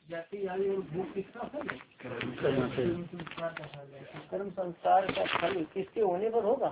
जाति आयु और भूख किसका फल है? कर्म संस्कार का फल किसके होने पर होगा?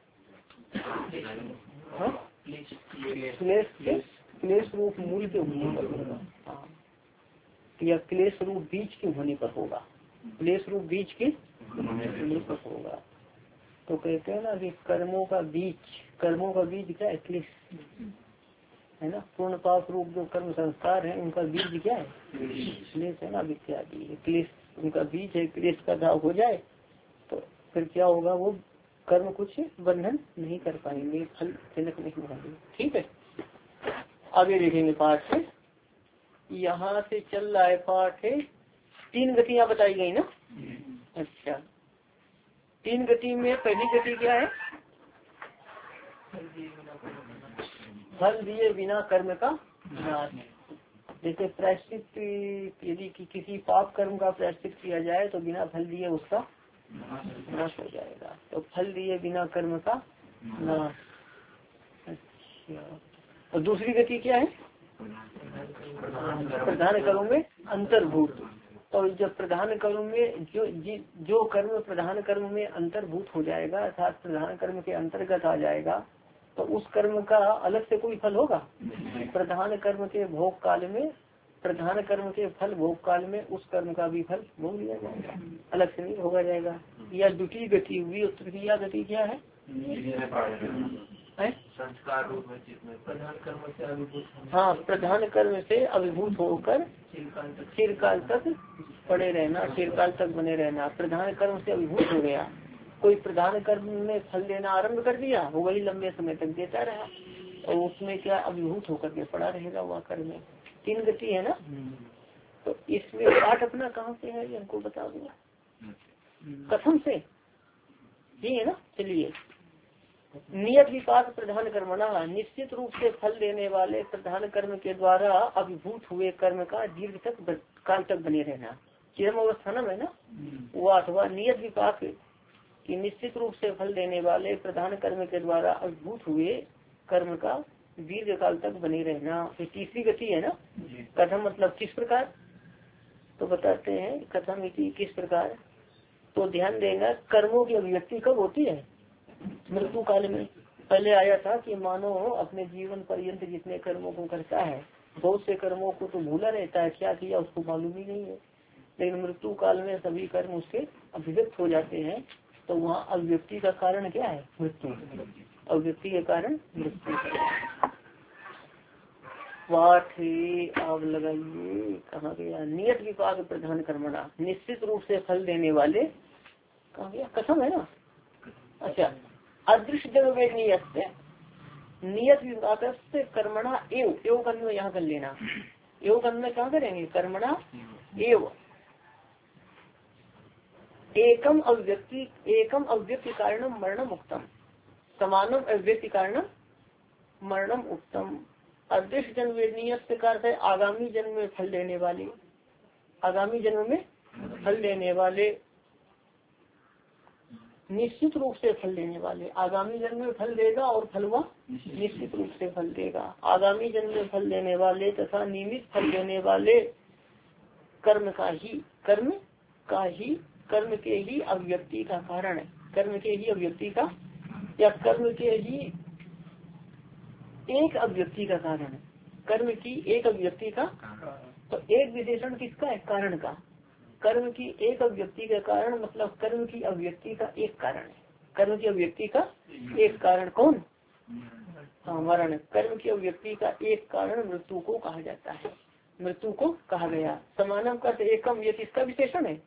क्लेश रूप मूल के होने पर होगा। हाँ, या क्लेश रूप बीज के होने पर होगा। क्लेश रूप बीज के होने पर होगा। तो कहते हैं ना कि कर्मों का बीज क्या है? क्लेश है ना। पूर्ण पाप रूप जो कर्म संस्कार है उनका बीज क्या है? क्लेश है ना, इत्यादि क्लेश उनका बीज है। क्लेश का दाव हो जाए तो फिर क्या होगा? वो कर्म कुछ बंधन नहीं कर पाएंगे, फल जनक नहीं होंगे। ठीक है, आगे देखेंगे पाठ से। यहाँ से चल रहा है पाठ है 3 गतियाँ बताई गई ना। अच्छा, 3 गति में पहली गति क्या है? फल दिए बिना कर्म का नाश। जैसे प्रायश्चित यदि किसी पाप कर्म का प्रायश्चित किया जाए तो बिना फल दिए उसका नाश हो जाएगा। तो फल दिए बिना कर्म का नाश। अच्छा, और दूसरी गति क्या है? प्रधान कर्म में अंतर्भूत। तो जब प्रधान कर्म में जो कर्म प्रधान कर्म में अंतर्भूत हो जाएगा अर्थात प्रधान कर्म के अंतर्गत आ जाएगा तो उस कर्म का अलग से कोई फल होगा? प्रधान कर्म के भोग काल में, प्रधान कर्म के फल भोग काल में उस कर्म का भी फल भोग लिया जाएगा, अलग से नहीं भोगा जाएगा। यह द्वितीय गति हुई। और तृतीय गति क्या है? संस्कार रूप में प्रधान कर्म से अभिभूत। हाँ, प्रधान कर्म से अभिभूत होकर चिरकाल तक पड़े रहना, चिरकाल तक बने रहना। प्रधान कर्म से अभिभूत हो गया, कोई प्रधान कर्म में फल देना आरंभ कर दिया, वो वही लंबे समय तक देता रहा और उसमें क्या अभिभूत होकर के पड़ा रहेगा वह कर्म में। 3 गति है ना। तो इसमें पाठ अपना कहाँ से है ये हमको बता दूंगा। कथम से जी है ना। चलिए, नियत विपाक प्रधान कर्मणा, निश्चित रूप से फल देने वाले प्रधान कर्म के द्वारा अभिभूत हुए कर्म का दीर्घ तक काल तक बने रहना। चिरम अवस्थानम है ना वो, अथवा नियत विपाक कि निश्चित रूप से फल देने वाले प्रधान कर्म के द्वारा अभिभूत हुए कर्म का दीर्घ काल तक बने रहना। ये तीसरी गति है ना। कथम मतलब किस प्रकार, तो बताते हैं कथम इति किस प्रकार। तो ध्यान देना, कर्मों की अभिव्यक्ति कब होती है? मृत्यु काल में। पहले आया था कि मानो अपने जीवन पर्यंत जितने कर्मों को करता है, बहुत से कर्मों को तो भूला रहता है, क्या किया उसको मालूम ही नहीं है, लेकिन मृत्यु काल में सभी कर्म उसके अभिव्यक्त हो जाते हैं। तो वहाँ अभिव्यक्ति का कारण क्या है? मृत्यु। अभिव्यक्ति के कारण मृत्यु। पाठ आप लगाइए, कहाँ गया? नियत विपाक प्रधान कर्मणा, निश्चित रूप से फल देने वाले, कहाँ गया? कथम है ना। अच्छा, अदृश्य जगह नियत विपाक से कर्मणा एव कर्म में यहाँ कर लेना। एव कर्म में कहाँ करेंगे? कर्मणा एव एकम अव्यक्ति कारणम मरणम उक्तम, समानम अव्यक्ति कारणम मरणम उक्तम। अदृश्य जन्म प्रकार से आगामी जन्म में फल देने वाले, आगामी जन्म में फल देने वाले, निश्चित रूप से फल देने वाले। आगामी जन्म में फल देगा और फलवा निश्चित रूप से फल देगा। आगामी जन्म में फल देने वाले तथा नियमित फल देने वाले कर्म के ही अभिव्यक्ति का कारण है। कर्म के ही अभिव्यक्ति का या कर्म के ही एक अभिव्यक्ति का कारण है। कर्म की एक अभिव्यक्ति का, तो एक विशेषण किसका है? कारण का। कर्म की एक अभिव्यक्ति का कारण मतलब कर्म की अभिव्यक्ति का एक कारण है। कर्म की अभिव्यक्ति का एक कारण कौन? हाँ, मरण। कर्म की अभिव्यक्ति का एक कारण मृत्यु को कहा जाता है, मृत्यु को कहा गया। समानम का एकम, ये किसका विशेषण है?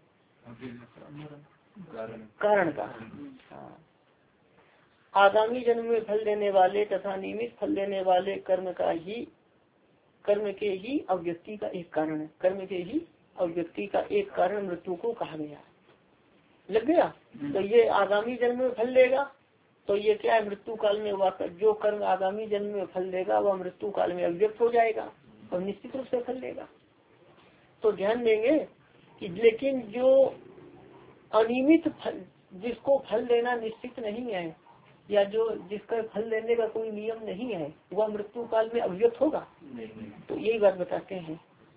कारण का। हाँ, आगामी जन्म में फल देने वाले तथा नियमित फल देने वाले कर्म के ही अभिव्यक्ति का एक कारण है। कर्म के ही अभिव्यक्ति का एक कारण मृत्यु को कहा गया। लग गया। तो ये आगामी जन्म में फल देगा, तो ये क्या है? मृत्यु काल में जो कर्म आगामी जन्म में फल देगा वह मृत्यु काल में अभिव्यक्त हो जाएगा और निश्चित रूप से फल देगा। तो ध्यान देंगे कि लेकिन जो अनियमित फल, जिसको फल देना निश्चित नहीं है या जो जिसका फल देने का कोई नियम नहीं है, वह मृत्यु काल में अभिव्यक्त होगा। तो यही बात बताते हैं।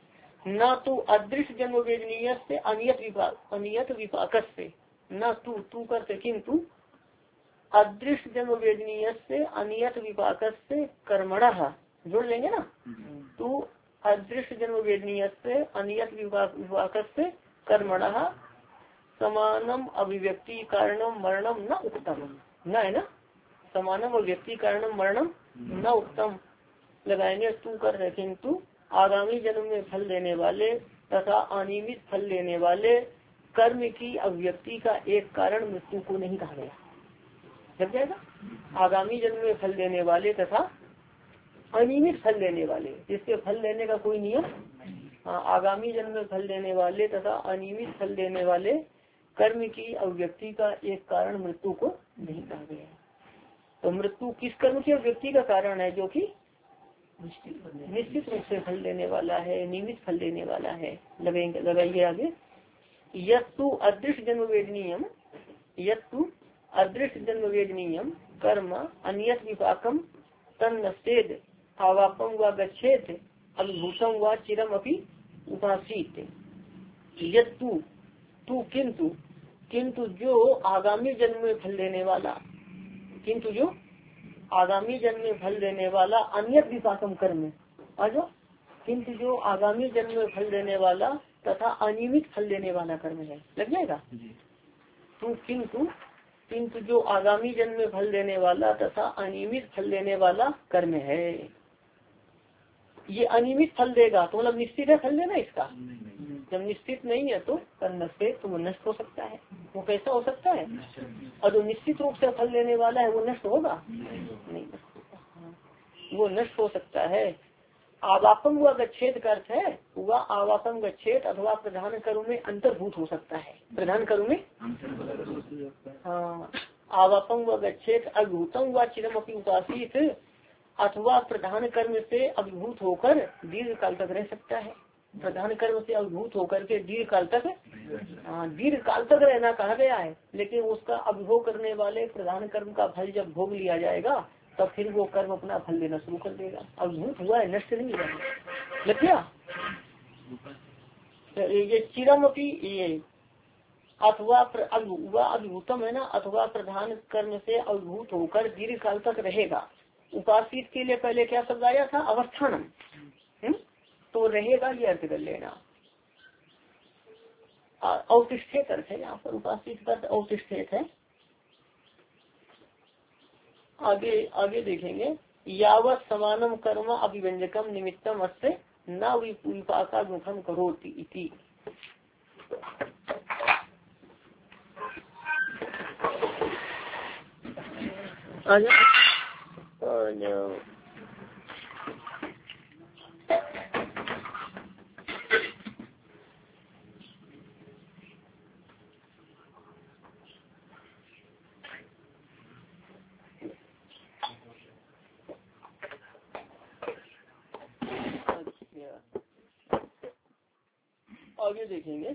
न तो अदृश्य जन्म वेदनीय से अनियत विपाक से, न तू करते किंतु अदृश्य जन्म वेदनीय से अनियत विपाक से कर्मण जोड़ लेंगे ना। तो अदृश्य जन्म वेदनीय से अनियत विपाक से कर्मण समानम अभिव्यक्ति कारणम मरणम न उत्तम, न है ना, समानम अभिव्यक्ति कारणम मरणम न उत्तम लगाएंगे। तू कर रहे किंतु आगामी जन्म में फल देने वाले तथा अनियमित फल देने वाले कर्म की अभिव्यक्ति का एक कारण मृत्यु को नहीं कहा गया। लग जाएगा। आगामी जन्म में फल देने वाले तथा अनियमित फल देने वाले, जिसके फल देने का कोई नियम, आगामी जन्म में फल देने वाले तथा अनियमित फल देने वाले कर्म की अभिव्यक्ति का एक कारण मृत्यु को नहीं कहा गया। तो मृत्यु किस कर्म की अभिव्यक्ति का कारण है? जो कि निश्चित रूप से फल देने वाला है, नियमित फल देने वाला है। लगाइए आगे। यस्तु अदृश्य जन्म वेदनीयम, यस्तु अदृश्य जन्म वेदनीयम कर्म अनियत विपाकम तन्नस्तेद आवापम व गच्छेत अद्भुतम व चिरम अपि उपासीत। यस्तु तू किंतु जो आगामी जन्म में फल देने वाला, किंतु जो आगामी जन्म में फल देने वाला अनियत विपाकम कर्म, और किंतु जो आगामी जन्म में फल देने वाला तथा अनियमित फल देने वाला कर्म है। लग जाएगा। तू किंतु जो आगामी जन्म में फल देने वाला तथा अनियमित फल देने वाला कर्म है। ये अनियमित फल देगा तो मतलब निश्चित है फल देना इसका। जब निश्चित नहीं है तो कर्मस्ते तो वो नष्ट हो सकता है। वो कैसा हो सकता है? और जो निश्चित रूप से फल देने वाला है वो नष्ट होगा नहीं, वो नष्ट हो सकता है। आवापम व गच्छेद का अर्थ है वह आवापम गच्छेद अथवा प्रधान कर्म में अंतर्भूत हो सकता है। प्रधान कर्म में हाँ, आवापम व गच्छेद अभिभूतम व चिरम अपनी उपासित, अथवा प्रधान कर्म से अभिभूत होकर दीर्घ काल तक रह सकता है। प्रधान कर्म से अभिभूत होकर के दीर्घ काल तक, दीर्घ काल तक रहना कहा गया है। लेकिन उसका अभिभोग करने वाले प्रधान कर्म का फल जब भोग लिया जाएगा तब फिर वो कर्म अपना फल देना शुरू कर देगा। अभिभूत हुआ है, नष्ट नहीं हुआ है। लग गया। ये चिरम अपनी ये अथवा अभिभूतम है ना, अथवा प्रधान कर्म से अभिभूत होकर दीर्घ काल तक रहेगा। उपासित के लिए पहले क्या शब्द आया था? अवस्थानम। तो रहेगा ये अर्थ कर लेना। अवतिष्ठित अर्थ है यहाँ पर, उपासित का अवतिष्ठित है। आगे देखेंगे। यावत समानम कर्म अभिव्यंजकम निमित्तम अस्ते न विपाका मुखम करोति इति। आगे देखेंगे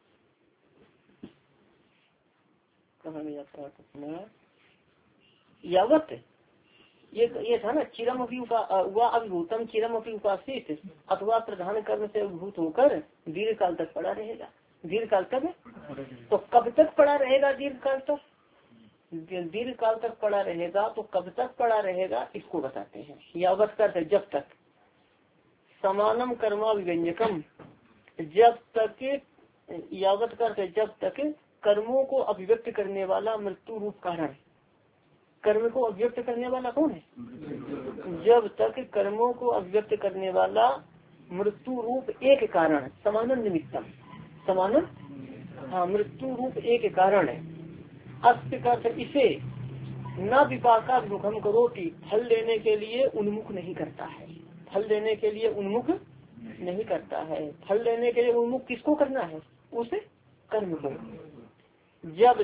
कहाँ में जाता है। यावत ये था ना, चिरम अभिभूतम चिरम अपनी उपासित अथवा प्रधान कर्म से अभिभूत होकर दीर्घ काल तक पड़ा रहेगा। दीर्घ काल तक, तो कब तक पड़ा रहेगा? दीर्घ काल तक, दीर्घ काल तक पड़ा रहेगा। तो कब तक पड़ा रहेगा इसको बताते हैं। यावत कर जब तक, समानम कर्मा व्यंजकम जब तक, यावत कर जब तक कर्मों को अभिव्यक्त करने वाला मृत्यु रूप कारण। कर्म को अभिव्यक्त करने वाला कौन है? जब तक कर्मों को अभिव्यक्त करने वाला मृत्यु रूप एक कारण, समानम निमित्तम, समानम हाँ मृत्यु रूप एक कारण है। अस्य का इसे न विपाका मुखम करोति, फल देने के लिए उन्मुख नहीं करता है। फल देने के लिए उन्मुख नहीं करता है। फल देने के लिए उन्मुख किसको करना है? उस कर्म को। जब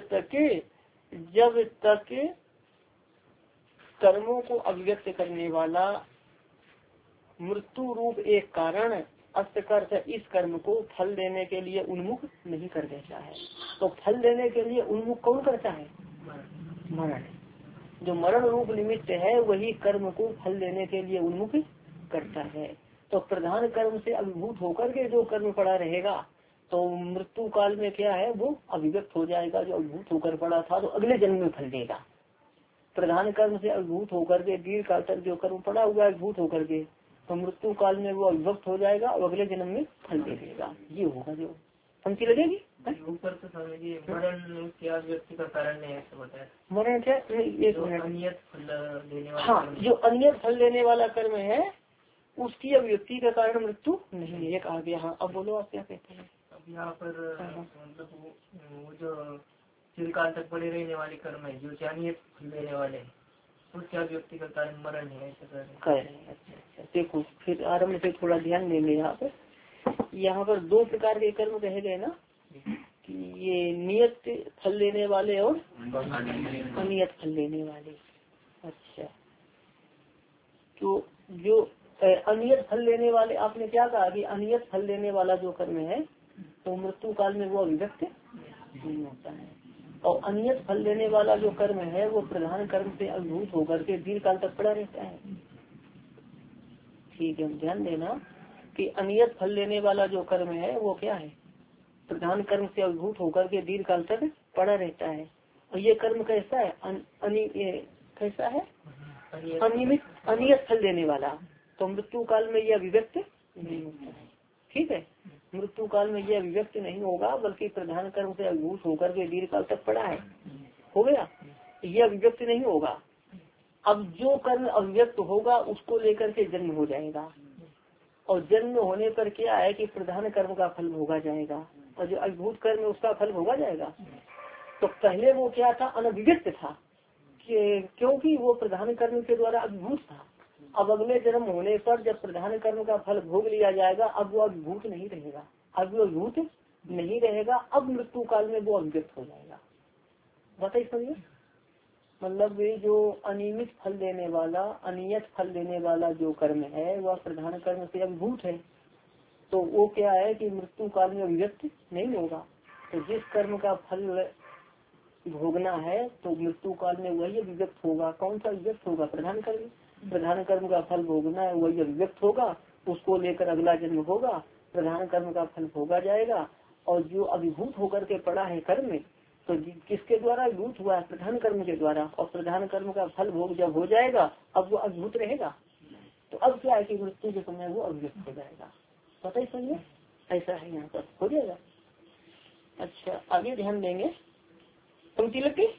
तक कर्मों को अभिव्यक्त करने वाला मृत्यु रूप एक कारण अस्तकर्थ इस कर्म को फल देने के लिए उन्मुख नहीं कर देता है। तो फल देने के लिए उन्मुख कौन करता है? मरण। जो मरण रूप निमित्त है वही कर्म को फल देने के लिए उन्मुख करता है। तो प्रधान कर्म से अभिभूत होकर के जो कर्म पड़ा रहेगा तो मृत्यु काल में क्या है वो अभिव्यक्त हो जाएगा। जो अभिभूत होकर पड़ा था तो अगले जन्म में फल देगा। प्रधान कर्म से अभिभूत होकर के दीर्घ काल तक जो कर्म पड़ा हुआ है अभिभूत होकर के तो मृत्यु काल में वो अभिव्यक्त हो जाएगा और अगले जन्म में फल दे देगा। ये होगा जो पंक्ति लगेगी। ऊपर तो समझिए मरण क्या व्यक्ति का कारण नहीं है, मरण क्या अनियत फल देने वाला। हाँ, जो अनियत फल देने वाला कर्म है उसकी अभिव्यक्ति का कारण मृत्यु नहीं है, ये कहा गया। हाँ, अब बोलो आप क्या कहते हैं। अब यहाँ पर मतलब वो जो चिरकाल तक बड़े रहने वाले कर्म है जो अनियत फल देने वाले उसकी अभिव्यक्ति का कारण मरण है ऐसा कह रहे हैं। अच्छा, देखो फिर आरम्भ से थोड़ा ध्यान देंगे। यहाँ पर दो प्रकार के कर्म कहे गए ना कि ये नियत फल देने वाले और अनियत फल देने वाले। अच्छा, तो जो अनियत फल देने वाले आपने क्या कहा कि अनियत फल देने वाला जो कर्म है तो मृत्यु काल में वो अभिव्यक्त नहीं होता है और अनियत फल देने वाला जो कर्म है वो प्रधान कर्म से अभिभूत होकर के दीर्घ काल तक पड़ा रहता है। ठीक है, ध्यान देना कि अनियत फल देने वाला जो कर्म है वो क्या है प्रधान कर्म से अभिभूत होकर के दीर्घ काल तक पड़ा रहता है। और ये कर्म कैसा है कैसा है अनियमित अनियत फल देने वाला तो मृत्यु काल में ये अभिव्यक्त नहीं होता है। ठीक है, मृत्यु काल में ये अभिव्यक्त नहीं होगा बल्कि प्रधान कर्म से अभिभूत होकर के दीर्घ काल तक पड़ा है। हो गया, ये अभिव्यक्त नहीं होगा। अब जो कर्म अभिव्यक्त होगा उसको लेकर के जन्म हो जाएगा और जन्म होने पर क्या है कि प्रधान कर्म का फल भोगा जाएगा और जो अभिभूत कर्म है उसका फल भोगा जाएगा। तो पहले वो क्या था अनभिव्यक्त था क्योंकि वो प्रधान कर्म के द्वारा अभिभूत था। अब अगले जन्म होने पर जब प्रधान कर्म का फल भोग लिया जाएगा अब वो अभिभूत नहीं रहेगा, अब वो अभिभूत नहीं रहेगा। अब मृत्यु काल में वो अभिव्यक्त हो जाएगा। बताइए समझिए, मतलब ये जो अनियमित फल देने वाला अनियत फल देने वाला जो कर्म है वह प्रधान कर्म से अभिभूत है तो वो क्या है कि मृत्यु काल में अभिव्यक्त नहीं होगा। तो जिस कर्म का फल भोगना है तो मृत्यु काल में वही अभिव्यक्त होगा। कौन सा अभिव्यक्त होगा प्रधान कर्म का फल भोगना है वही अभिव्यक्त होगा, उसको लेकर अगला जन्म होगा, प्रधान कर्म का फल भोगा जाएगा। और जो अभिभूत होकर के पड़ा है कर्म में तो किसके द्वारा अभिभूत हुआ है प्रधान कर्म के द्वारा और प्रधान कर्म का फल भोग जब हो जाएगा अब वो अभिभूत रहेगा। तो अब क्या है कि मृत्यु के समय वो अभिव्यक्त हो जाएगा। पता ही समझे, ऐसा है यहाँ पर हो जाएगा। अच्छा, आगे ध्यान देंगे पंक्ति लग गई।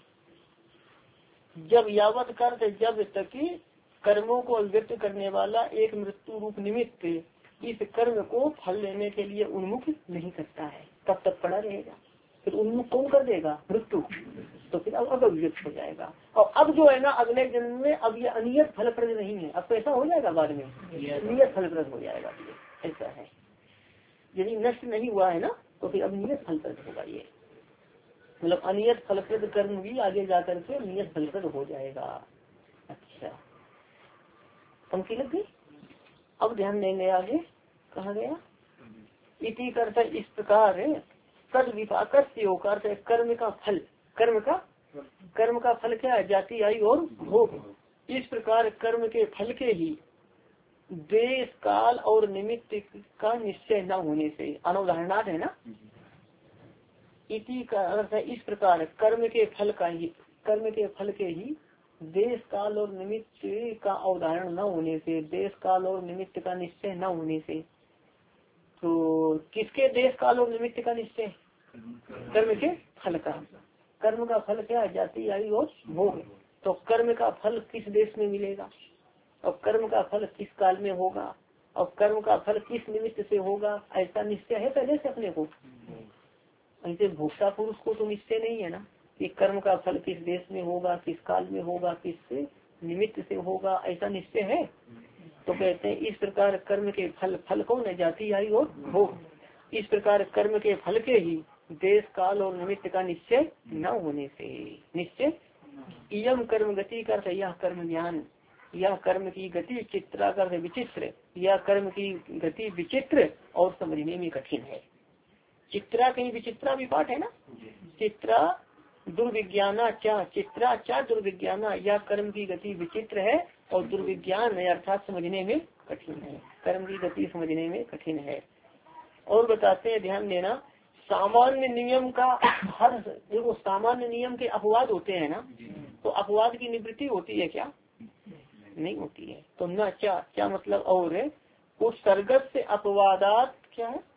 जब यावत कर जब तक कर्मों को अभिव्यक्त करने वाला एक मृत्यु रूप निमित्त इस कर्म को फल लेने के लिए उन्मुख नहीं करता है तब तक पड़ा रहेगा। फिर उन्मुख कौन कर देगा मृत्यु, तो फिर अब अभिव्यक्त हो जाएगा। और अब जो है ना अगले जन्म में अब ये अनियत फलप्रद नहीं है, अब तो ऐसा हो जाएगा बाद में नियत फलप्रद हो जाएगा। ऐसा है, यदि नष्ट नहीं हुआ है ना तो फिर अब नियत फलप्रद होगा। ये मतलब अनियत फलप्रद कर्म भी आगे जाकर के नियत फलप्रद हो जाएगा। अच्छा, पंक्ति लग गई। अब ध्यान देंगे आगे कहा गया इति करता इस प्रकार तद विपाक से कर्म का फल कर्म का फल क्या है जाति आयु और भोग। इस प्रकार कर्म के फल के ही देश काल और निमित्त का निश्चय न होने से अनुदाहरणार्थ है ना। इति का अर्थ है इस प्रकार कर्म के फल के ही देश काल और निमित्त का अवधारण न होने से देश काल और निमित्त का निश्चय न होने से। तो किसके देश काल और निमित्त का निश्चय कर्म के फल का। कर्म का फल क्या है जाति आयु और भोग। तो कर्म का फल किस देश में मिलेगा और कर्म का फल किस काल में होगा और कर्म का फल किस निमित्त से होगा ऐसा निश्चय है पहले से अपने को। ऐसे भोक्ता पुरुष को तो निश्चय नहीं है ना कि कर्म का फल किस देश में होगा किस काल में होगा किस निमित्त से होगा, ऐसा निश्चय है। तो कहते हैं इस प्रकार कर्म के फल कौन है जाति आयु और भोग। इस प्रकार कर्म के फल के ही देश काल और निमित्त का निश्चय न होने से निश्चय इयम कर्म गति कर यह कर्म ज्ञान यह कर्म की गति चित्रा कर विचित्र यह कर्म की गति विचित्र और समझने में कठिन है। चित्रा कहीं विचित्रा भी पाठ है ना। चित्रा दुर्विज्ञाना चा चित्रा चा दुर्विज्ञाना यह कर्म की गति विचित्र है और दुर्विज्ञान है अर्थात समझने में कठिन है, कर्म की गति समझने में कठिन है। और बताते हैं, ध्यान देना, सामान्य नियम का हर देखो, सामान्य नियम के अपवाद होते हैं ना, तो अपवाद की निवृत्ति होती है क्या? नहीं होती है। तो न क्या क्या मतलब और है, उत्सर्गत से अपवादात क्या है?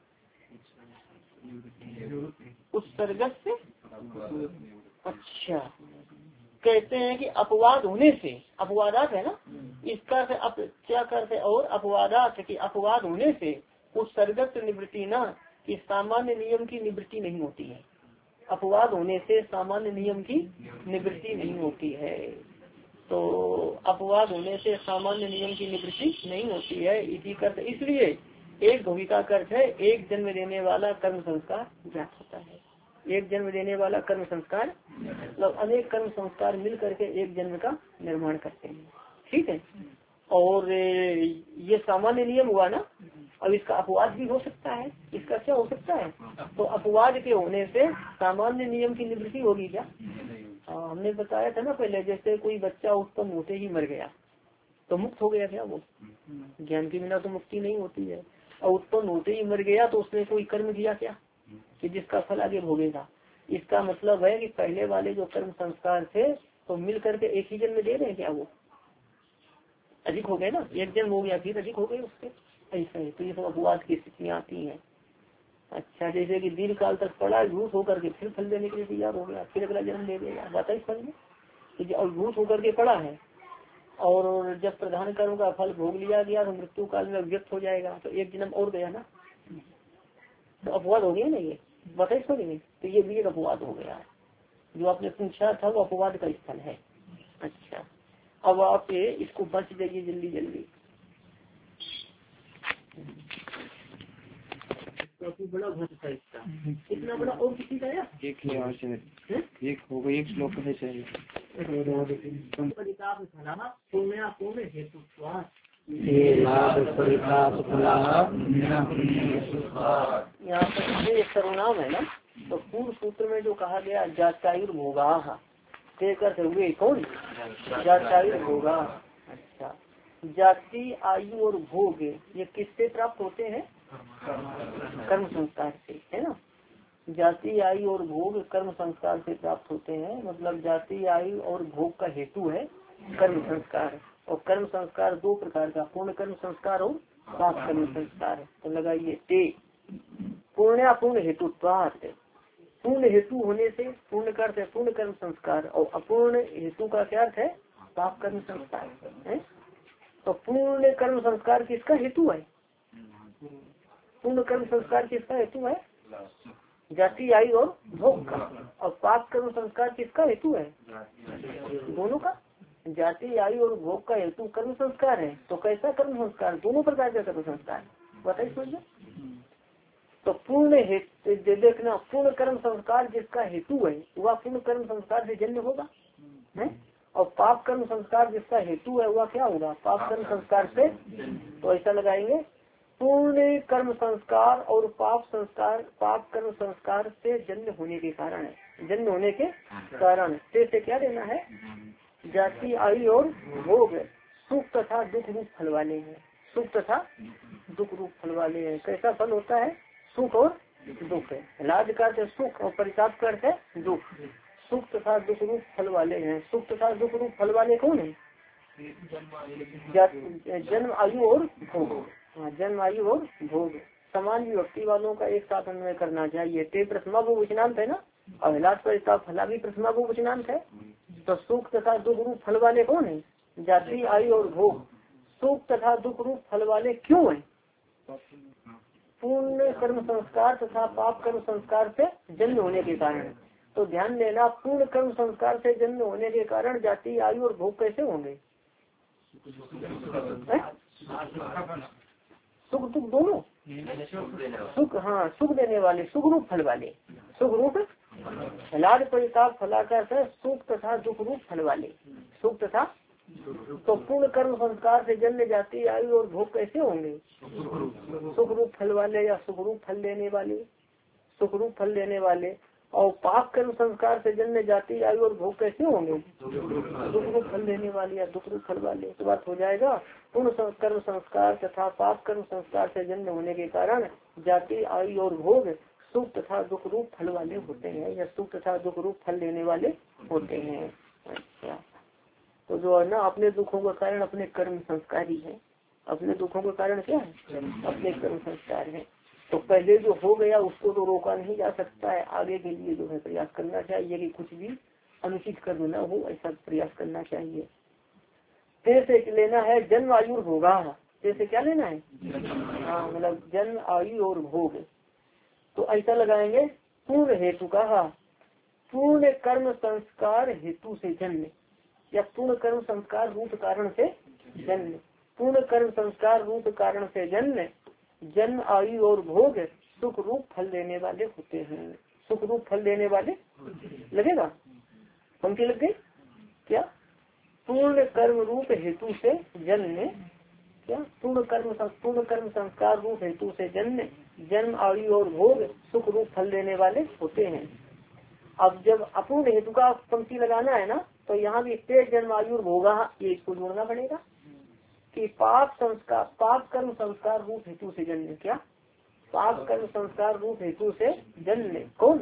उत्सर्गत से, अच्छा, कहते हैं कि अपवाद होने से, अपवादात है ना, इसका से क्या करते, और अपवादात की अपवाद होने से उत्सर्गत निवृत्ति ना, कि सामान्य नियम की निवृत्ति नहीं होती है। अपवाद होने से सामान्य नियम की निवृत्ति नहीं होती है। तो अपवाद होने से सामान्य नियम की निवृत्ति नहीं होती है, इसी कर्त, इसलिए एक भूमिका कर्त है, एक जन्म देने वाला कर्म संस्कार ज्ञात होता है। एक जन्म देने वाला कर्म संस्कार मतलब अनेक कर्म संस्कार मिल करके एक जन्म का निर्माण करते हैं, ठीक है। और ये सामान्य नियम हुआ ना, अब इसका अपवाद भी हो सकता है। इसका क्या हो सकता है? तो अपवाद के होने से सामान्य नियम की निवृत्ति होगी क्या? हमने बताया था ना पहले, जैसे कोई बच्चा उत्पन्न होते ही मर गया तो मुक्त हो गया क्या? वो ज्ञान के बिना तो मुक्ति नहीं होती है। और उत्पन्न होते ही मर गया तो उसने कोई कर्म किया क्या कि जिसका फल आगे भोगेगा? इसका मतलब है कि पहले वाले जो कर्म संस्कार थे तो मिल करके एक ही जन्म दे रहे हैं क्या? वो अधिक हो गए ना, एक जन्म हो गया फिर अधिक हो गए उसके, ऐसा है। तो ये सब अपवाद की स्थितियाँ आती हैं। अच्छा, जैसे कि दीर्घ काल तक पड़ा, झूठ होकर के फिर फल देने के लिए तैयार हो गया, फिर अगला जन्म दे देगा, बात है फल में। और झूठ होकर के पड़ा है और जब प्रधान कर्म का फल भोग लिया गया तो मृत्यु काल में व्यक्त हो जाएगा, तो एक जन्म और गया ना, तो अपवाद हो गया ना, ये बात है समझ में। तो ये भी एक अपवाद हो गया, जो आपने पूछा था वो अपवाद का स्थल है। अच्छा, अब आप इसको बच जाइए जल्दी जल्दी, काफी बड़ा भक्त था इसका, इतना बड़ा और किसी का है? एक होगा, एक श्लोक है चाहिए। यहाँ पर एक सर्वनाम है ना, तो पूर्व सूत्र में जो कहा गया जात्यायुर्भोगा करते हुए कौन? जात्यायुर्भोगा। अच्छा, जाति, आयु और भोग ये किससे प्राप्त होते हैं? कर्म संस्कार से, है ना। जाति, आयु और भोग कर्म संस्कार से प्राप्त होते हैं। मतलब जाति, आयु और भोग का हेतु है कर्म संस्कार। और कर्म संस्कार दो प्रकार का, पूर्ण कर्म संस्कार और पाप कर्म संस्कार। तो लगाइए ते पूर्ण हेतु, पूर्ण हेतु होने से, पूर्ण का अर्थ है पूर्ण कर्म संस्कार, और अपूर्ण हेतु का क्या अर्थ है? पाप कर्म संस्कार है। तो पूर्ण कर्म संस्कार किसका हेतु है? पूर्ण कर्म संस्कार किसका हेतु है? जाति, आयु और भोग का। और पाप कर्म संस्कार किसका हेतु है? दोनों का। जाति, आयु और भोग का हेतु कर्म संस्कार है। तो कैसा कर्म संस्कार? दोनों प्रकार का कर्म संस्कार, बताइए सोचिए। तो पूर्ण हेतु देखना, पूर्ण कर्म संस्कार जिसका हेतु है वह पूर्ण कर्म संस्कार से जन्य होगा है। और पाप कर्म संस्कार जिसका हेतु है वह क्या होगा? पाप कर्म संस्कार से। तो ऐसा लगाएंगे, पूर्ण कर्म संस्कार और पाप कर्म संस्कार से जन्म होने के कारण है। जन्म होने के कारण से क्या देना है? जाति, आयु और भोग सुख तथा दुख रूप फल वाले हैं। सुख तथा दुख रूप फल वाले हैं। कैसा फल होता है? सुख और दुख है। लाज करते सुख और परिताप करते दुख। सुख तथा दुख रूप फल वाले हैं। सुख तथा दुख रूप फल वाले कौन है? जन्म, आयु और भोग। हाँ, जन्म, आयु और भोग। समान विभक्ति वालों का एक साथ अन्वय करना चाहिए। ते प्रथमा बहुवचनांत है ना, और लाज परिताप फला भी प्रथमा बहुवचनांत है। तो सुख तथा दुख रूप फल वाले कौन है? जाति, आयु और भोग। सुख तथा दुख रूप फल वाले क्यों है? पूर्ण कर्म संस्कार तथा पाप कर्म संस्कार से जन्म होने के कारण। तो ध्यान देना, पूर्ण कर्म संस्कार से जन्म होने के कारण जाति, आयु और भोग कैसे होंगे? सुख दुख दोनों। सुख, हाँ, सुख देने वाले, सुख रूप फल वाले। सुख रूप लाद परिताप फलाकर से सुख तथा दुख रूप फल वाले। सुख तथा तो पूर्ण कर्म संस्कार से जन्म जाति, आयु और भोग कैसे होंगे? सुख रूप फल वाले या सुख रूप फल देने वाले। सुख रूप फल देने वाले। और पाप कर्म संस्कार से जन्म जाति आयु और भोग कैसे होंगे? दुख रूप फल देने वाले या दुख रूप फल वाले। तो बात हो जाएगा। पूर्ण कर्म संस्कार तथा पाप कर्म संस्कार से जन्म होने के कारण जाति आयु और भोग सुख तथा दुख रूप फल वाले होते हैं, या सुख तथा दुख रूप फल देने वाले होते हैं। अच्छा, तो जो है ना अपने दुखों का कारण अपने कर्म संस्कार ही है। अपने दुखों का कारण क्या है? अपने कर्म संस्कार है। तो पहले जो हो गया उसको तो रोका नहीं जा सकता है, आगे के लिए जो है प्रयास करना चाहिए कि कुछ भी अनुचित कर्म न हो, ऐसा प्रयास करना चाहिए। जैसे लेना है जन्म आयु होगा, जैसे क्या लेना है? हाँ, मतलब जन्म आयु और भोग। तो ऐसा लगाएंगे पूर्ण हेतु का, पूर्ण कर्म संस्कार हेतु से जन्म, या पूर्ण कर्म संस्कार रूप कारण से जन्म। पूर्ण कर्म संस्कार रूप कारण से जन्म, जन्म आयु और भोग सुख रूप फल देने वाले होते हैं। सुख रूप फल देने वाले लगेगा, पंक्ति लग गई क्या? पूर्ण कर्म रूप हेतु से जन्म, क्या पूर्ण कर्म संस्कार रूप हेतु से जन्म, जन्म आयु और भोग सुख रूप फल देने वाले होते हैं। अब जब अपूर्ण हेतु का पंक्ति लगाना है ना, तो यहाँ भी तेज जन्म आयु और भोगा, ये इसको जोड़ना पड़ेगा कि पाप कर्म संस्कार रूप हेतु से जन्म। क्या पाप कर्म संस्कार रूप हेतु से जन्म कौन?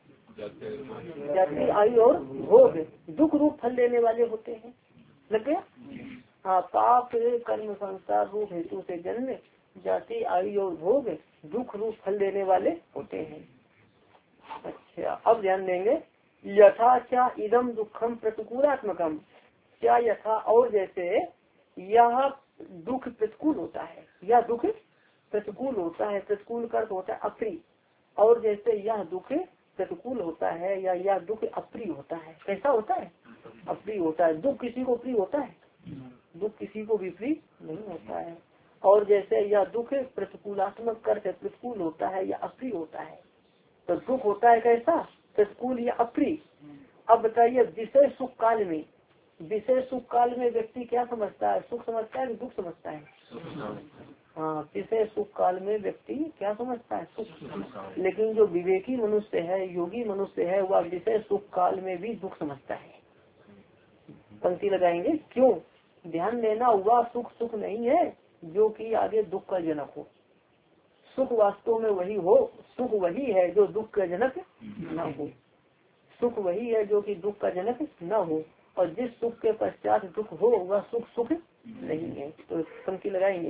जाति आयु और भोग दुख रूप फल देने वाले होते हैं। लग गया? हाँ, पाप कर्म संस्कार रूप हेतु से जन्म, जाति आयु और भोग दुख रूप फल देने वाले होते हैं। अच्छा, अब ध्यान देंगे यथा क्या इदम दुखम प्रतिकूलात्मकम, क्या यथा और जैसे यह दुख प्रतिकूल होता है, यह दुख प्रतिकूल होता है। प्रतिकूल का अर्थ होता है अप्रिय। और जैसे यह दुख प्रतिकूल होता है या यह दुख अप्रिय होता है। कैसा होता है? अप्रिय होता है। दुख किसी को प्रिय होता है? दुख किसी को भी प्रिय नहीं होता है। और जैसे यह दुख प्रतिकूलात्मक कर्त प्रतिकूल होता है या अप्रिय होता है। तो दुख होता है कैसा? प्रतिकूल या अप्रिय। अब बताइए विषय सुख काल में, विषय सुख काल में व्यक्ति क्या समझता है? सुख समझता है कि दुख समझता है? हाँ, विषय सुख काल में व्यक्ति क्या समझता है? सुख। लेकिन जो विवेकी मनुष्य है, योगी मनुष्य है, वह विषय सुख काल में भी दुख समझता है। पंक्ति लगाएंगे क्यों? ध्यान देना, वह सुख सुख नहीं है जो कि आगे दुख का जनक हो। सुख वास्तव में वही हो, सुख वही है जो दुख का जनक न हो। सुख वही है जो कि दुख का जनक न हो, और जिस सुख के पश्चात दुख हो वह सुख सुख नहीं है। तो पंक्ति लगाएंगे,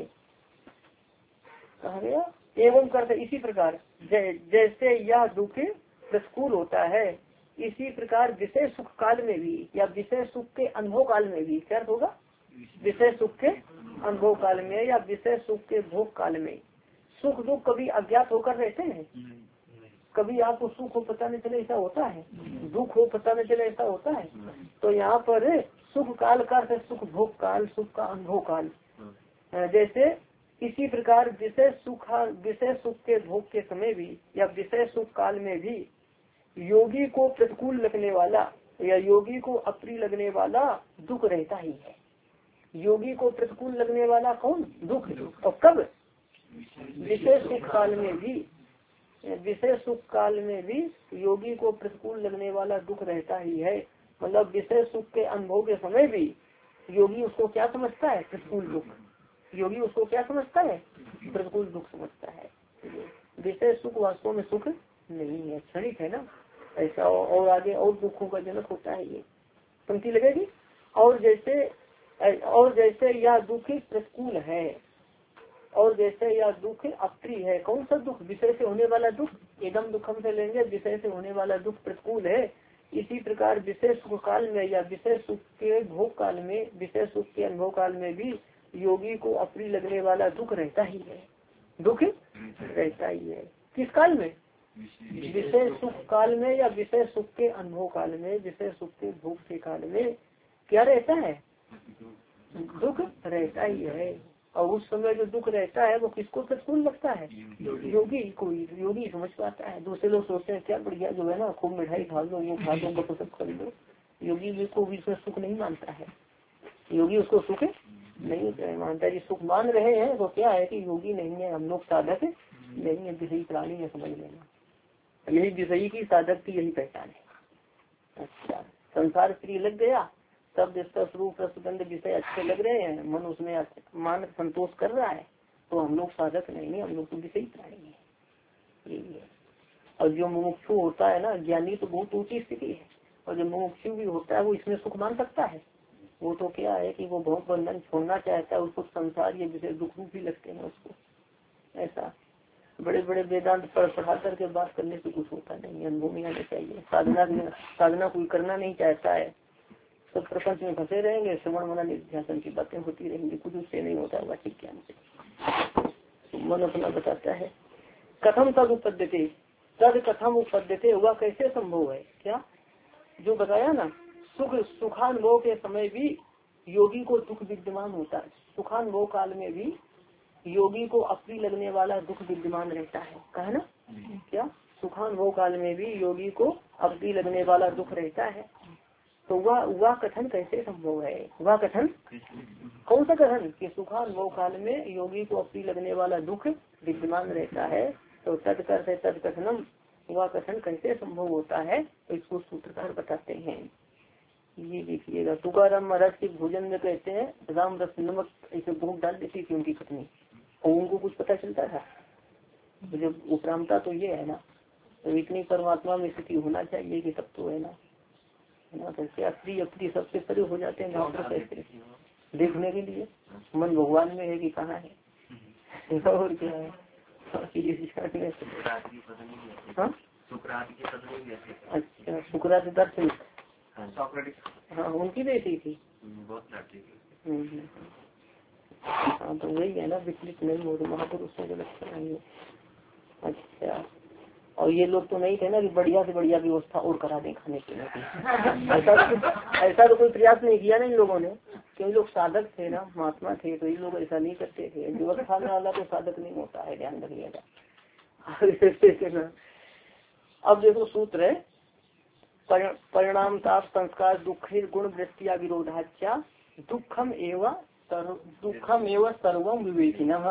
कहा गया एवं करते इसी प्रकार जैसे यह दुख प्रतिकूल होता है, इसी प्रकार विषय सुख काल में भी या विषय सुख के अनुभव काल में भी, क्या होगा? विषय सुख के अनुभव काल में या विषय सुख के भोग काल में सुख दुख कभी अज्ञात होकर रहते हैं? कभी आपको सुख हो पता नहीं चले ऐसा होता है? दुख हो पता नहीं चले ऐसा होता है? तो यहाँ पर सुख काल का सुख भोग काल, सुख का अनुभव काल। जैसे इसी प्रकार विषय सुख के भोग के समय भी या विषय सुख काल में भी योगी को प्रतिकूल लगने वाला या योगी को अप्रिय लगने वाला दुख रहता ही है। योगी को प्रतिकूल लगने वाला कौन? दुख। और कब? विषय सुख काल में भी, विषय सुख काल में भी योगी को प्रतिकूल लगने वाला दुख रहता ही है। मतलब विषय सुख के अनुभव के समय भी योगी उसको क्या समझता है? प्रतिकूल दुख। योगी उसको क्या समझता है? प्रतिकूल दुख समझता है। विषय सुख वास्तव में सुख नहीं है, क्षणिक है ना ऐसा। और आगे और दुखों का जनक होता है ये। पंक्ति लगेगी और जैसे यह दुख प्रतिकूल है और जैसे यह दुख अप्रिय है। कौन सा दुख? विषय से होने वाला दुख। एकदम दुखम से लेंगे, विषय से होने वाला दुख प्रतिकूल है। इसी प्रकार विषय सुख काल में या विषय सुख के भोग काल में, विषय सुख के अनुभव काल में भी योगी को अप्रिय लगने वाला दुख रहता ही है। दुख रहता ही है। किस काल में? विषय सुख काल में या विषय सुख के अनुभव काल में, विषय सुख के भोग के काल में क्या रहता है? दुख रहता ही है। और उस समय जो दुख रहता है वो किसको प्रतिकूल लगता है? योगी को। योगी समझ पाता है। दूसरे लोग सोचते हैं क्या बढ़िया जो है ना, खूब मिठाई खा लो, ये खा लो, सब कर लो। योगी को भी सुख नहीं मानता है। योगी उसको सुख नहीं मानता। जी सुख मान रहे हैं तो क्या है कि योगी नहीं है, हम लोग साधक नहीं है, विषयी प्राणी है, समझ लेना। यही विषयी की साधक की यही पहचान है। अच्छा, संसार प्रिय लग गया, शब्द स्पर्श रूप रसगंध विषय अच्छे लग रहे हैं, मन उसमें मान संतोष कर रहा है, तो हम लोग साधक नहीं है, हम लोग तो विषयी प्राणी है, यही है। और जो मुमुक्षु होता है ना, ज्ञानी तो बहुत ऊंची स्थिति है, और जो मुमुक्षु भी होता है वो इसमें सुख मान सकता है। वो तो क्या है कि वो बहुत बंधन छोड़ना चाहता है, उसको संसार ये विषय दुख रूप भी लगते हैं उसको। ऐसा बड़े बड़े वेदांत पढ़ा करके बात करने से कुछ होता नहीं, अनुभव में आना चाहिए। साधना कोई करना नहीं चाहता है, सब प्रपंच में फंसे रहेंगे, श्रवण मनन निध्यासन की बातें होती रहेंगी, कुछ उससे नहीं होता है वाचिक ज्ञान से। तो मन अपना बताता है। कथम तद उपद्यते, तद कथम उपद्यते, हुआ कैसे संभव है, क्या जो बताया ना, सुखानुभव के समय भी योगी को दुख विद्यमान होता है, सुखानुभव काल में भी योगी को अप्रिय लगने वाला दुख विद्यमान रहता है, कहा ना क्या, सुखानुभव काल में भी योगी को अप्रिय लगने वाला दुख रहता है। तो वह कथन कैसे संभव है, वह कथन कौन सा कथन कि सुखानुभव काल में योगी को अप्रिय लगने वाला दुख विद्यमान रहता है। तो तत्कर्थ तद कथनम, वह कथन कैसे संभव होता है, तो इसको सूत्रकार बताते हैं। ये देखिएगा, तुकाराम महाराज के भोजन में कहते हैं राम रस नमक ऐसे भूख डाल देती थी उनकी पत्नी, और उनको कुछ पता चलता था, जब उपरामता तो ये है ना, तो इतनी परमात्मा में स्थिति होना चाहिए कि तब तो है ना, कैसे अप्रिय अप्रिय सबसे परे हो जाते हैं डॉक्टर कैसे देखने के लिए, मन भगवान में है कि कहाँ है, और क्या है। अच्छा, शुक्रादि दर्शन, हाँ उनकी बेटी थी। हाँ तो वही है ना, विचलित नहीं हो तो महापुरुषों के लक्षण है। अच्छा, और ये लोग तो नहीं थे ना कि बढ़िया से बढ़िया व्यवस्था और करा दें खाने के लिए, ऐसा तो कोई प्रयास नहीं किया ना इन लोगों ने, क्योंकि लोग साधक थे ना, महात्मा थे, तो ये लोग ऐसा नहीं करते थे। युवक खाने वाला तो साधक नहीं होता है, ध्यान रखिएगा। अब देखो सूत्र है, परिणाम ताप संस्कार दुख गुण वृत्तिया विरोधाच्या दुखम एवं सर्वम विवेकिनः।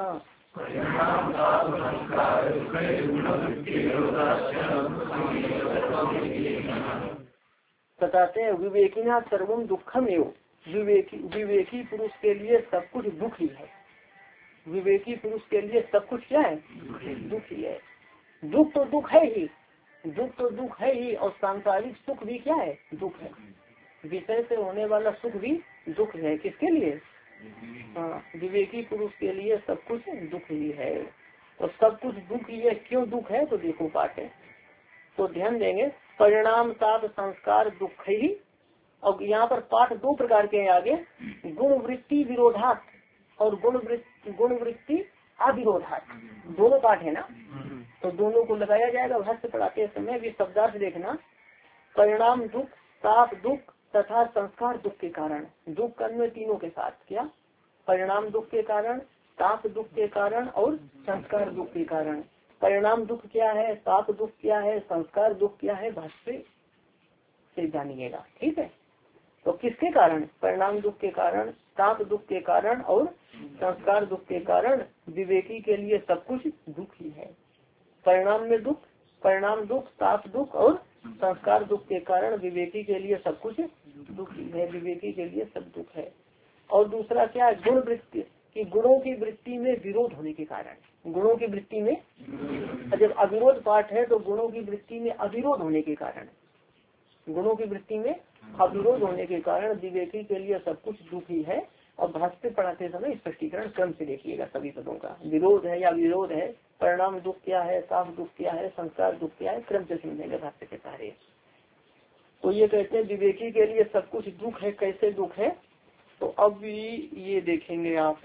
बताते हैं विवेकिना सर्वम दुखम एवं, विवेकी पुरुष के लिए सब कुछ दुख ही है। विवेकी पुरुष के लिए सब कुछ क्या है, दुख ही है। दुख तो दुख है ही, दुख तो दुख है ही, और सांसारिक सुख भी क्या है, दुख है। विषय से होने वाला सुख भी दुख है, किसके लिए, हाँ विवेकी पुरुष के लिए सब कुछ दुख ही है। और सब कुछ दुख ही है, क्यों दुख है, तो देखो पाठ है, तो ध्यान देंगे। परिणाम ताप संस्कार दुख ही, और यहाँ पर पाठ दो प्रकार के हैं आगे, गुण वृत्ति विरोधात और गुण वृत्ति अविरोधात, दोनों पाठ है ना, तो दोनों को लगाया जाएगा। भाष्य पढ़ाते समय भी शब्दार्थ देखना। परिणाम दुख, ताप दुख तथा संस्कार दुख के कारण, दुख कर्म तीनों के साथ, क्या परिणाम दुख के कारण, ताप दुख के कारण और संस्कार दुख के कारण। परिणाम दुख क्या है, ताप दुख क्या है, संस्कार दुख क्या है, भाष्य से जानिएगा, ठीक है। तो किसके कारण, परिणाम दुख के कारण, ताप दुख के कारण और संस्कार दुख के कारण विवेकी के लिए सब कुछ दुख ही है। परिणाम में दुख, परिणाम दुख, ताप दुख और संस्कार दुख के कारण विवेकी के लिए सब कुछ दुख ही है, विवेकी के लिए सब दुख है। और दूसरा क्या है, गुण वृत्ति, कि गुणों की वृत्ति में विरोध होने के कारण, गुणों की वृत्ति में, जब अविरोध पाठ है तो गुणों की वृत्ति में अविरोध होने के कारण, गुणों की वृत्ति में अविरोध होने के कारण विवेकी के लिए सब कुछ दुख ही है। और भाष्य पढ़ाते समय स्पष्टीकरण क्रम से देखिएगा सभी पदों का, विरोध है या विरोध है, परिणाम दुख क्या है, ताप दुख क्या है, संस्कार दुख क्या है, क्रम से समझेंगे भाष्य के सारे। तो ये कहते हैं विवेकी के लिए सब कुछ दुख है, कैसे दुख है, तो अब ये देखेंगे आप,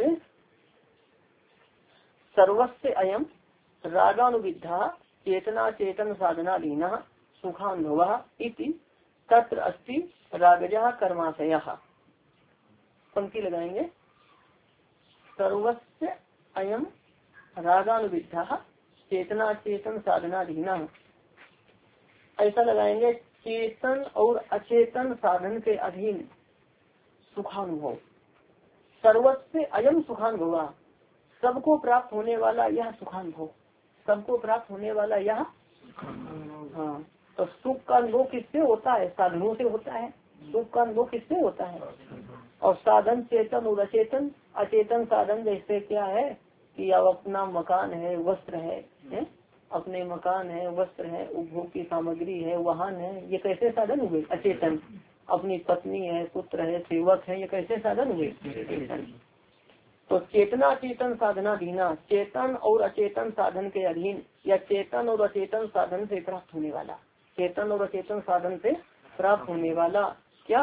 सर्वस्य अयम रागानुविद्धा चेतना चेतन साधनाधीना सुखानुभव इति तत्र अस्ति रागजा कर्माशयः। पंक्ति लगाएंगे, सर्वस्य अयम रागानुविद्धा चेतना चेतन साधनाधीना, ऐसा लगाएंगे, चेतन और अचेतन साधन के अधीन सुखानुभव। सर्वस्य अयम सुखानुभव, सबको प्राप्त होने वाला यह सुखानुभव, सबको प्राप्त होने वाला यह हाँ, तो सुख का अनुभव किससे होता है? साधनों से होता है। सुख का अनुभव किससे होता है? और साधन चेतन और अचेतन। अचेतन साधन जैसे क्या है कि अब अपना मकान है, वस्त्र है, अपने मकान है, वस्त्र है, उपभोग की सामग्री है, वाहन है, ये कैसे साधन हुए? अचेतन। अपनी पत्नी है, पुत्र है, सेवक है, ये कैसे साधन हुए? चेतन। तो चेतना चेतन साधना दीना, चेतन और अचेतन साधन के अधीन या चेतन और अचेतन साधन से प्राप्त होने वाला, चेतन और अचेतन साधन से प्राप्त होने वाला क्या?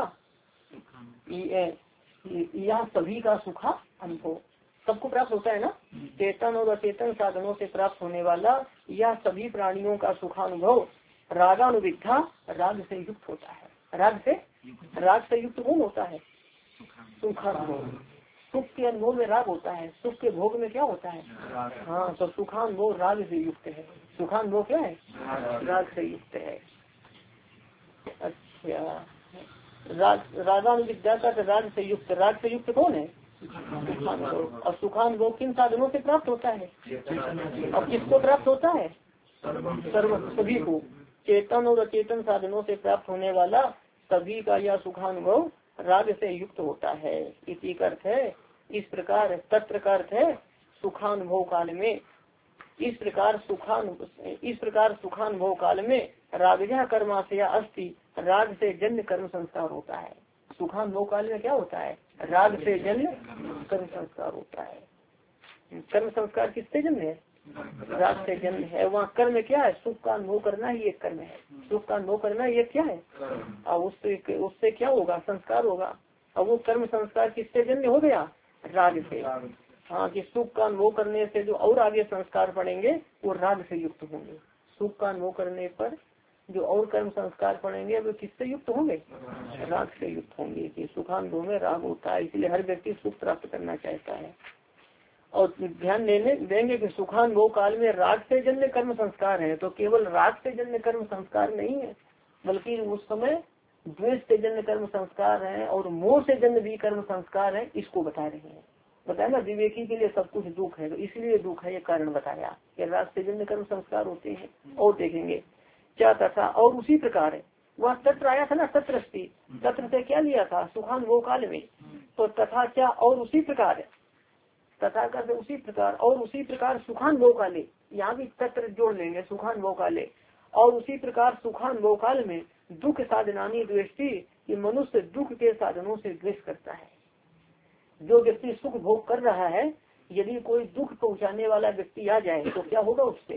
यह सभी का सुखा अनुभव, सबको प्राप्त होता है ना। चेतन और अचेतन साधनों से प्राप्त होने वाला यह सभी प्राणियों का सुखानुभव रागानुविद्धा, राग से युक्त होता है। राग से युक्त कौन होता है? सुखानुभव। सुख के अनुभव में राग होता है, सुख के भोग में क्या होता है? हाँ, तो सुखानुभव राग से युक्त है। सुखानुभव क्या है? राग से युक्त है। अच्छा, रागानुविद्या का राग से युक्त, राग से युक्त कौन है? सुखानुभव। और सुखानुभव किन साधनों से प्राप्त होता है? और किसको प्राप्त होता है? सभी को। चेतन और अचेतन साधनों से प्राप्त होने वाला सभी का यह सुखानुभव राग से युक्त होता है। इसी का अर्थ है, इस प्रकार तत्र का अर्थ है सुखानुभव काल में, इस प्रकार सुखानुभव काल में रागजा कर्माशया अस्ति, राग से जन्य कर्म संस्कार होता है। सुखानुभव काल में क्या होता है? राग से जन्य कर्म संस्कार होता है। कर्म संस्कार किससे जन्य है? राग से जन्य है। वहाँ कर्म क्या है? सुख का अनुभव करना ही एक कर्म है। सुख का अनुभव करना ये क्या है? और उससे क्या होगा? संस्कार होगा। और वो कर्म संस्कार किससे जन्य हो गया? राग से। हाँ, कि सुख का अनुभव करने से जो और आगे संस्कार पड़ेंगे वो राग से युक्त होंगे। सुख का अनुभव करने पर जो और कर्म संस्कार पड़ेंगे वो किससे युक्त होंगे? राग से युक्त होंगे। कि सुखानुभव में राग होता है, इसलिए हर व्यक्ति सुख प्राप्त करना चाहता है। और ध्यान देंगे कि सुखानुभव काल में राग से जन्य कर्म संस्कार है, तो केवल राग से जन्य कर्म संस्कार नहीं है, बल्कि उस समय द्वेष से जन्य कर्म संस्कार है और मोह से जन्य भी कर्म संस्कार है। इसको बता रहे हैं। बताया ना, विवेकी के लिए सब कुछ दुख है, तो इसलिए दुख है, ये कारण बताया कि राग से जन्य कर्म संस्कार होते हैं। और देखेंगे क्या तथा, और उसी प्रकार है वह तत्र आया था ना, तत्र तत्र से क्या लिया था? सुखानुभव काल में। तो तथा क्या, और उसी प्रकार है, तथा कर उसी प्रकार, और उसी प्रकार सुखानुभव काले, यहाँ भी तत्र जोड़ लेंगे, सुखानुभव काले। और उसी प्रकार सुखानुभव काल में दुख साधनानी द्वेष्टि, कि मनुष्य दुख के साधनों से द्वेष करता है। जो व्यक्ति सुख भोग कर रहा है, यदि कोई दुख पहुँचाने वाला व्यक्ति आ जाए तो क्या होगा उससे?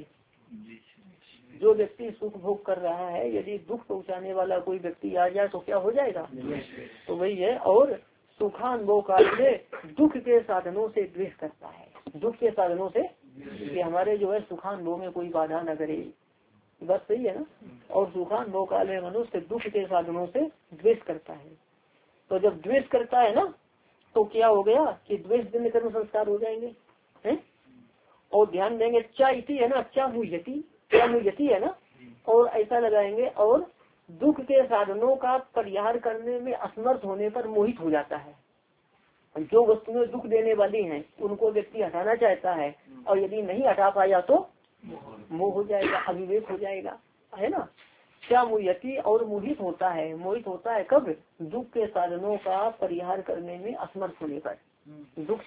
जो व्यक्ति सुख भोग कर रहा है, यदि दुख पहुँचाने वाला कोई व्यक्ति आ जाए तो क्या हो जाएगा? तो वही है। और सुखानुभव काल में दुख के साधनों से द्वेष करता है। दुख के साधनों से, कि हमारे जो है सुखानुभव में कोई बाधा न करे, बस सही है ना। और सुखानुभव काल में मनुष्य दुख के साधनों से द्वेष करता है। तो जब द्वेष करता है ना, तो क्या हो गया कि द्वेष जन्य कर्म संस्कार हो जाएंगे, हैं? और ध्यान देंगे चा इति है ना, चा मुयति है ना, और ऐसा लगाएंगे, और दुख के साधनों का परिहार करने में असमर्थ होने पर मोहित हो जाता है। जो वस्तुएं दुख देने वाली हैं उनको व्यक्ति हटाना चाहता है, और यदि नहीं हटा पाया तो मोह हो जाएगा, अविवेक हो जाएगा, है ना। क्या मुयति, और मोहित होता है। मोहित होता है कब? दुख के साधनों का परिहार करने में असमर्थ होने पर। दुख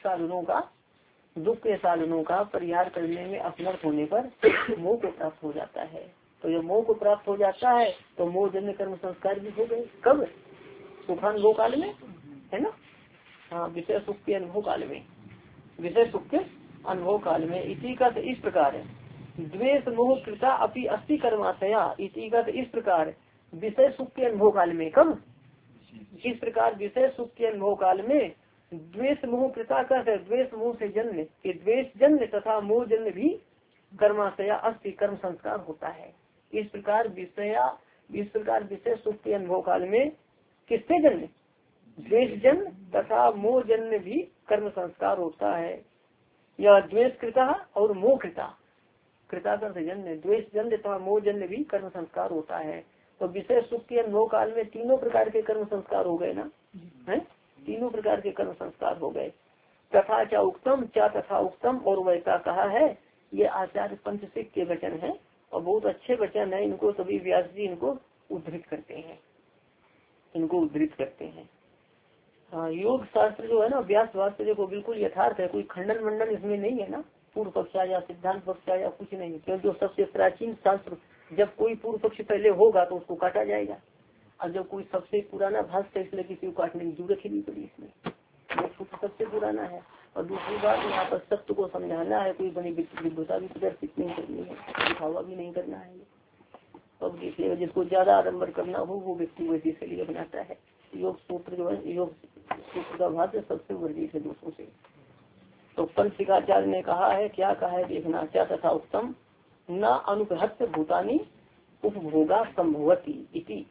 के साधनों का परिहार करने में असमर्थ होने पर मोह को प्राप्त हो जाता है। तो जब मोह को प्राप्त हो जाता है तो मोह जन्य कर्म संस्कार भी हो गए। कब? सुखानुभव काल में, है ना। हाँ, विषय सुख के अनुभव काल में, विषय सुख के अनुभव काल में। इसी का इस प्रकार है द्वेष मोह कृता अपि अस्ति कर्माशया। इसी का इस प्रकार विषय सुख के अनुभव काल में। कब? इस प्रकार विषय सुख के अनुभव काल में द्वेष मोह कृता का द्वेष मोह से जन्य, कि द्वेष जन्य तथा मोह जन्य भी कर्माशया अस्ति कर्म संस्कार होता है। इस प्रकार विषय सुख के अनुभव काल में किससे जन्य? द्वेष जन्य तथा मोह जन्य भी कर्म संस्कार होता है। या द्वेष कृता और मोह कृता जन्य, द्वेष जन्य तथा मोह जन्य भी कर्म संस्कार होता है। तो विषय सुख के अनुभव काल में तीनों प्रकार के कर्म संस्कार हो गए ना, है? तीनों प्रकार के कर्म संस्कार हो गए। तथा क्या उक्तम, क्या तथा उक्तम, और वैसा कहा है। ये आचार्य पंचसिक के वचन है। और बहुत अच्छे वचन है, इनको सभी व्यास जी इनको उद्धृत करते हैं, इनको उद्धृत करते हैं। हाँ, योग शास्त्र जो है ना, व्यास वास्त्र को बिल्कुल यथार्थ है, कोई खंडन मंडन इसमें नहीं है ना, पूर्व पक्ष या सिद्धांत पक्ष या कुछ नहीं, क्योंकि जो सबसे प्राचीन शास्त्र, जब कोई पूर्व पक्ष पहले होगा तो उसको काटा जाएगा, और जब कोई सबसे पुराना भाष्य, इसलिए किसी को काटने की जरूरत ही नहीं पड़ी, इसमें सबसे पुराना है। और दूसरी बात, यहाँ पर सत्य को समझाना है, कोई बड़ी विद्वता भी प्रदर्शित नहीं करनी है, दिखावा भी नहीं करना है। अब देखिएगा, जिसको ज्यादा आडम्बर करना हो वो व्यक्ति वैसे से लिए बनाता है। योग सूत्र जो है, योग सूत्र का भाष्य सबसे वर्जित है दूसरों से। तो पंचकाचार्य ने कहा है, क्या कहा है देखना, क्या तथा उत्तम न अनुपहत्य भूतानी उपभोगा संभवती इति,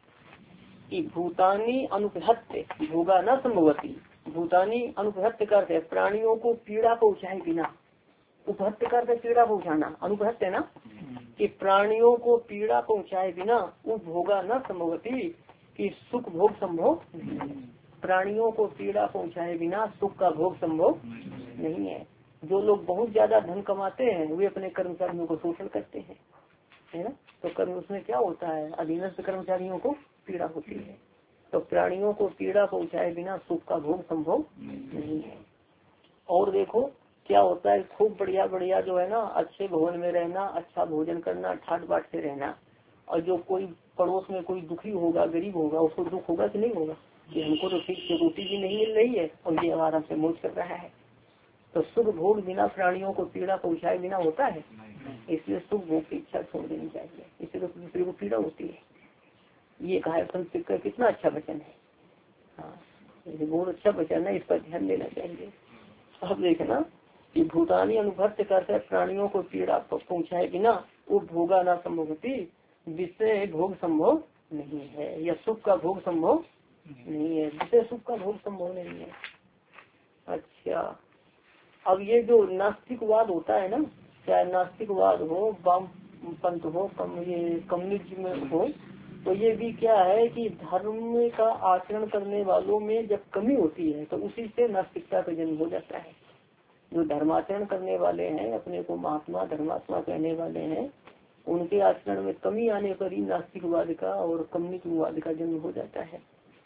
भूतानी अनुपहत्य भोगा न संभवती, भूतानी अनुपहत्य करते प्राणियों को पीड़ा पहुँचाए बिना, उपहत्य करते पीड़ा पहुँचाना, अनुपहत्य है ना, कि प्राणियों को पीड़ा पहुँचाए बिना उपभोगा न संभवती, कि सुख भोग संभव, प्राणियों को पीड़ा पहुँचाए बिना सुख का भोग संभव नहीं है। जो लोग बहुत ज्यादा धन कमाते हैं वे अपने कर्मचारियों को शोषण करते हैं, है ना, तो कर्म उसमें क्या होता है, अधीनस्थ कर्मचारियों को पीड़ा होती है। तो प्राणियों को पीड़ा पहुँचाए बिना सुख का भोग संभव नहीं है। और देखो क्या होता है, खूब बढ़िया बढ़िया जो है ना, अच्छे भवन में रहना, अच्छा भोजन करना, ठाट बाट से रहना, और जो कोई पड़ोस में कोई दुखी होगा, गरीब होगा, उसको दुख होगा कि नहीं होगा, कि हमको तो ठीक से रोटी भी नहीं मिल रही है और ये आराम से मौज कर रहा है। तो सुख भोग बिना प्राणियों को पीड़ा पहुँचाए बिना होता है, इसलिए सुख भोग की इच्छा छोड़ देनी चाहिए, इससे तो दूसरे को पीड़ा होती है। ये कहा है संस्कृत का, कितना अच्छा वचन है। हाँ, ये बहुत अच्छा वचन है, इस पर ध्यान देना चाहिए। अब देखना कि भूतानी अनुभव करते प्राणियों को पीड़ा पहुँचाए बिना वो भोगा ना संभवती, विषय भोग संभव नहीं है, या सुख का भोग संभव नहीं है, विषय सुख का भोग संभव नहीं है। अच्छा, अब ये जो नास्तिकवाद होता है ना, चाहे नास्तिकवाद हो, वाम पंथ हो, ये कम्युनिज्म में हो, तो ये भी क्या है कि धर्म का आचरण करने वालों में जब कमी होती है तो उसी से नास्तिकता का जन्म हो जाता है। जो धर्माचरण करने वाले हैं, अपने को महात्मा धर्मात्मा कहने वाले हैं, उनके आचरण में कमी आने पर ही नास्तिकवाद का और कम्युनिज्मवाद का जन्म हो जाता है।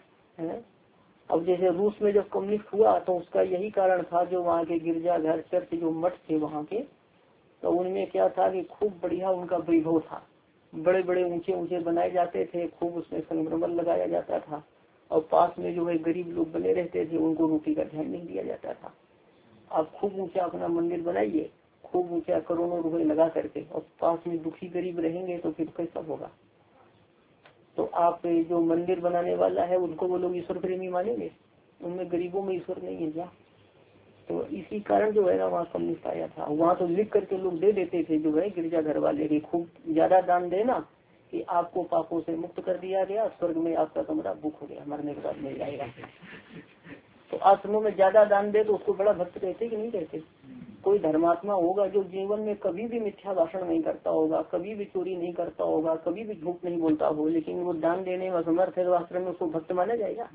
अब जैसे रूस में जब कम्युनिस्ट हुआ तो उसका यही कारण था, जो वहाँ के गिरजाघर चर्च जो मठ थे वहाँ के, तो उनमें क्या था कि खूब बढ़िया उनका वैभव था, बड़े बड़े ऊंचे ऊंचे बनाए जाते थे, खूब उसमें संगमरमर लगाया जाता था, और पास में जो है गरीब लोग बने रहते थे, उनको रोटी का ध्यान नहीं दिया जाता था। आप खूब ऊंचा अपना मंदिर बनाइए, खूब ऊंचा करोड़ों रुपए लगा करके, और पास में दुखी गरीब रहेंगे तो फिर कैसा होगा। तो आप जो मंदिर बनाने वाला है उनको वो लोग ईश्वर प्रेमी मानेंगे, उनमें गरीबों में ईश्वर नहीं है क्या। तो इसी कारण जो है ना वहाँ कम्युनिस्ट आया था। वहाँ तो लिख करके लोग दे देते थे, जो है गिरजाघर वाले की खूब ज्यादा दान देना कि आपको पापों से मुक्त कर दिया गया, स्वर्ग में आपका कमरा बुक हो गया, मरने के बाद मिल जाएगा। तो आश्रमों में ज्यादा दान दे तो उसको बड़ा भक्त कहते कि नहीं कहते। कोई धर्मात्मा होगा जो जीवन में कभी भी मिथ्या भाषण नहीं करता होगा, कभी भी चोरी नहीं करता होगा, कभी भी झूठ नहीं बोलता हो, लेकिन वो दान देने में असमर्थ है, तो आश्रम में उसको भक्त माना जाएगा।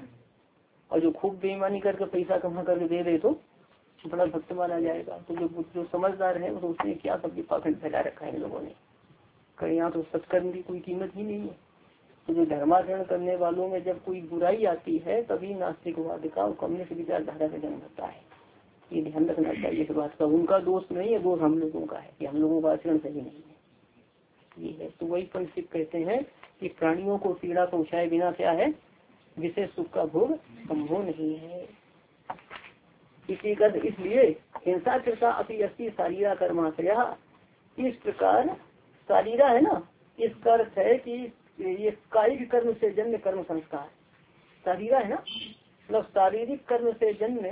और जो खूब बेईमानी करके पैसा कमा करके दे दे तो बड़ा भक्त माना जाएगा। तो जो समझदार है तो उसने क्या सबकी पाखंड फैला रखा है इन लोगों ने, कहीं यहाँ तो सत्कर्म की कोई कीमत ही नहीं है। तो जो धर्माचरण करने वालों में जब कोई बुराई आती है तभी नास्तिकवाद का और कम्युनिस्ट विचारधारा का जन्म होता है। ये ध्यान रखना चाहिए इस बात का। उनका दोष नहीं है, दोष हम लोगों का है कि हम लोगों का आचरण सही नहीं है। ये है तो वही पंडित कहते हैं कि प्राणियों को पीड़ा पहुँचाए बिना क्या है, विशेष सुख का भोग संभव नहीं है। इसी का इसलिए हिंसा कृता अपनी अस्ति शारीरा कर्माश्रया, इस प्रकार शारीरा है ना, इसका अर्थ है कि ये कायिक कर्म से जन्य कर्म संस्कार, शारीरा है ना, मतलब शारीरिक कर्म से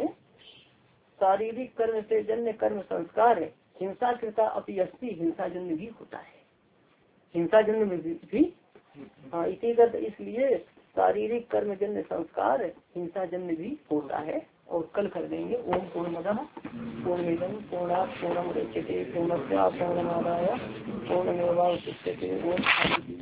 जन्य कर्म संस्कार है। हिंसा कृता अपनी अस्ति, हिंसा जन्य भी होता है, हिंसा जन्य भी। हाँ, इसी का इसलिए शारीरिक कर्म जन्य संस्कार हिंसा जन्य भी होता है। और कल कर देंगे। ओम पूर्णमदः पूर्णमिदं पूर्णात् पूर्णमुदच्यते पूर्णस्य पूर्णमादाय पूर्णमेवावशिष्यते। ओम